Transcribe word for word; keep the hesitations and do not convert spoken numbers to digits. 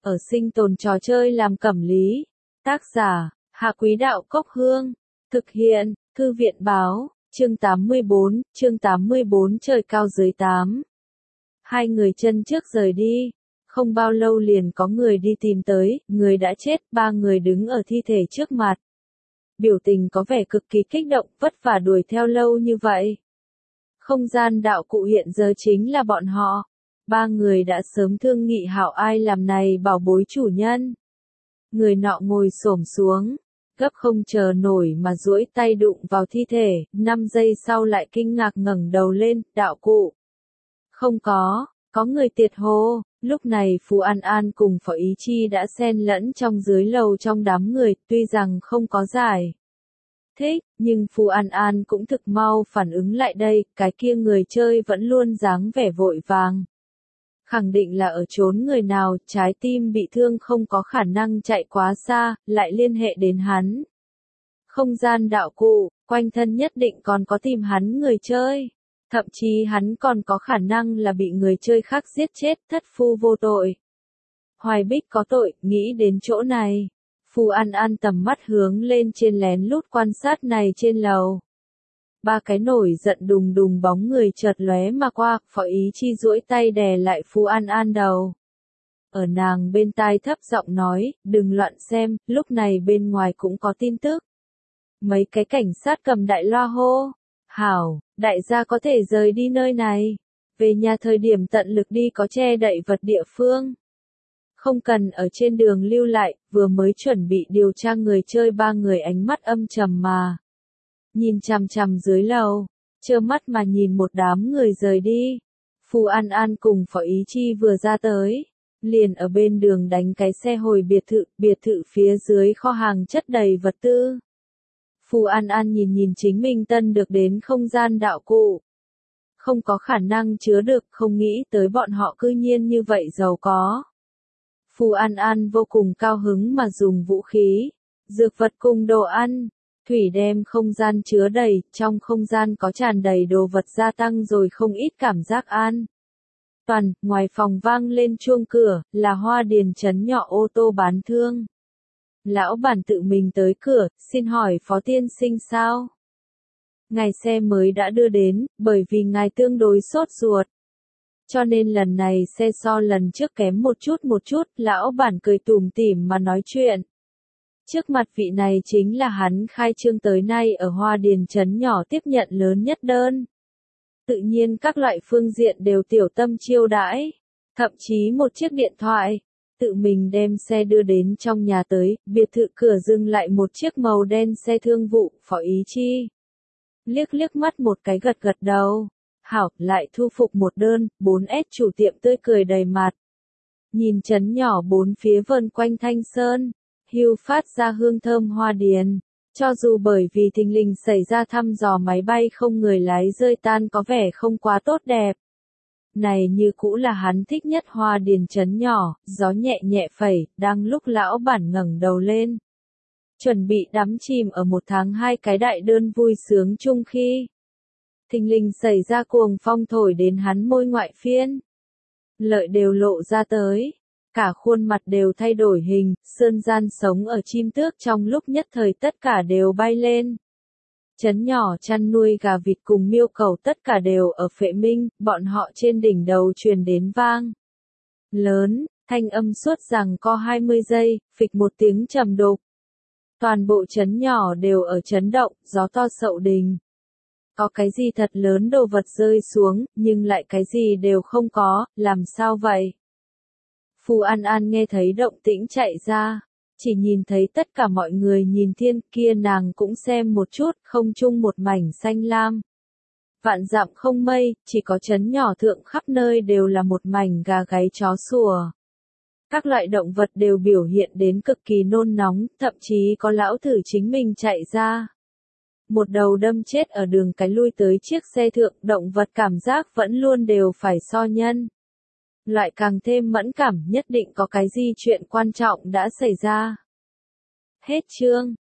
ở sinh tồn trò chơi làm cẩm lý. Tác giả, Hạ Quý Đạo Cốc Hương. Thực hiện, Thư viện Báo, chương tám mươi bốn, chương tám mươi bốn trời cao dưới tám. Hai người chân trước rời đi. Không bao lâu liền có người đi tìm tới, người đã chết, ba người đứng ở thi thể trước mặt. Biểu tình có vẻ cực kỳ kích động, vất vả đuổi theo lâu như vậy. Không gian đạo cụ hiện giờ chính là bọn họ. Ba người đã sớm thương nghị hảo ai làm này bảo bối chủ nhân. Người nọ ngồi xổm xuống, gấp không chờ nổi mà duỗi tay đụng vào thi thể, năm giây sau lại kinh ngạc ngẩng đầu lên, đạo cụ. Không có, có người tiệt hồ, lúc này Phù An An cùng Phó Ý Chi đã xen lẫn trong dưới lầu trong đám người, tuy rằng không có giải thích, nhưng Phù An An cũng thực mau phản ứng lại đây, cái kia người chơi vẫn luôn dáng vẻ vội vàng. Khẳng định là ở trốn người nào, trái tim bị thương không có khả năng chạy quá xa, lại liên hệ đến hắn. Không gian đạo cụ, quanh thân nhất định còn có tìm hắn người chơi. Thậm chí hắn còn có khả năng là bị người chơi khác giết chết, thất phu vô tội. Hoài Bích có tội, nghĩ đến chỗ này. Phù An An tầm mắt hướng lên trên lén lút quan sát này trên lầu. Ba cái nổi giận đùng đùng bóng người chợt lóe mà qua, Phó Ý Chi duỗi tay đè lại Phù An An đầu. Ở nàng bên tai thấp giọng nói, đừng loạn xem, lúc này bên ngoài cũng có tin tức. Mấy cái cảnh sát cầm đại loa hô. Hảo, đại gia có thể rời đi nơi này. Về nhà thời điểm tận lực đi có che đậy vật địa phương. Không cần ở trên đường lưu lại, vừa mới chuẩn bị điều tra người chơi ba người ánh mắt âm trầm mà. Nhìn chằm chằm dưới lầu, trơ mắt mà nhìn một đám người rời đi. Phù An An cùng Phó Ý Chi vừa ra tới, liền ở bên đường đánh cái xe hồi biệt thự, biệt thự phía dưới kho hàng chất đầy vật tư. Phù An An nhìn nhìn chính mình tân được đến không gian đạo cụ. Không có khả năng chứa được, không nghĩ tới bọn họ cư nhiên như vậy giàu có. Phù An An vô cùng cao hứng mà dùng vũ khí, dược vật cùng đồ ăn, thủy đem không gian chứa đầy, trong không gian có tràn đầy đồ vật gia tăng rồi không ít cảm giác an. Toàn, ngoài phòng vang lên chuông cửa, là Hoa Điền trấn nhỏ ô tô bán thương. Lão bản tự mình tới cửa, xin hỏi Phó tiên sinh sao? Ngài xe mới đã đưa đến, bởi vì ngài tương đối sốt ruột. Cho nên lần này xe so lần trước kém một chút một chút, lão bản cười tủm tỉm mà nói chuyện. Trước mặt vị này chính là hắn khai trương tới nay ở Hoa Điền trấn nhỏ tiếp nhận lớn nhất đơn. Tự nhiên các loại phương diện đều tiểu tâm chiêu đãi, thậm chí một chiếc điện thoại. Tự mình đem xe đưa đến trong nhà tới, biệt thự cửa dừng lại một chiếc màu đen xe thương vụ, Phó Ý Chi. Liếc liếc mắt một cái gật gật đầu. Hảo, lại thu phục một đơn, bốn S chủ tiệm tươi cười đầy mặt. Nhìn trấn nhỏ bốn phía vần quanh thanh sơn, hưu phát ra hương thơm Hoa Điền. Cho dù bởi vì thình lình xảy ra thăm dò máy bay không người lái rơi tan có vẻ không quá tốt đẹp. Này như cũ là hắn thích nhất Hoa Điền trấn nhỏ, gió nhẹ nhẹ phẩy, đang lúc lão bản ngẩng đầu lên. Chuẩn bị đắm chìm ở một tháng hai cái đại đơn vui sướng chung khi. Thình lình xảy ra cuồng phong thổi đến hắn môi ngoại phiên. Lợi đều lộ ra tới. Cả khuôn mặt đều thay đổi hình, sơn gian sống ở chim tước trong lúc nhất thời tất cả đều bay lên. Trấn nhỏ chăn nuôi gà vịt cùng miêu cầu tất cả đều ở Phệ Minh, bọn họ trên đỉnh đầu truyền đến vang. Lớn, thanh âm suốt rằng co hai mươi giây, phịch một tiếng trầm đục. Toàn bộ trấn nhỏ đều ở chấn động, gió to sậu đình. Có cái gì thật lớn đồ vật rơi xuống, nhưng lại cái gì đều không có, làm sao vậy? Phù An An nghe thấy động tĩnh chạy ra, chỉ nhìn thấy tất cả mọi người nhìn thiên kia nàng cũng xem một chút, không chung một mảnh xanh lam. Vạn dặm không mây, chỉ có trấn nhỏ thượng khắp nơi đều là một mảnh gà gáy chó sủa. Các loại động vật đều biểu hiện đến cực kỳ nôn nóng, thậm chí có lão thử chính mình chạy ra. Một đầu đâm chết ở đường cái lui tới chiếc xe thượng, động vật cảm giác vẫn luôn đều phải so nhân. Loại càng thêm mẫn cảm nhất định có cái gì chuyện quan trọng đã xảy ra. Hết chương.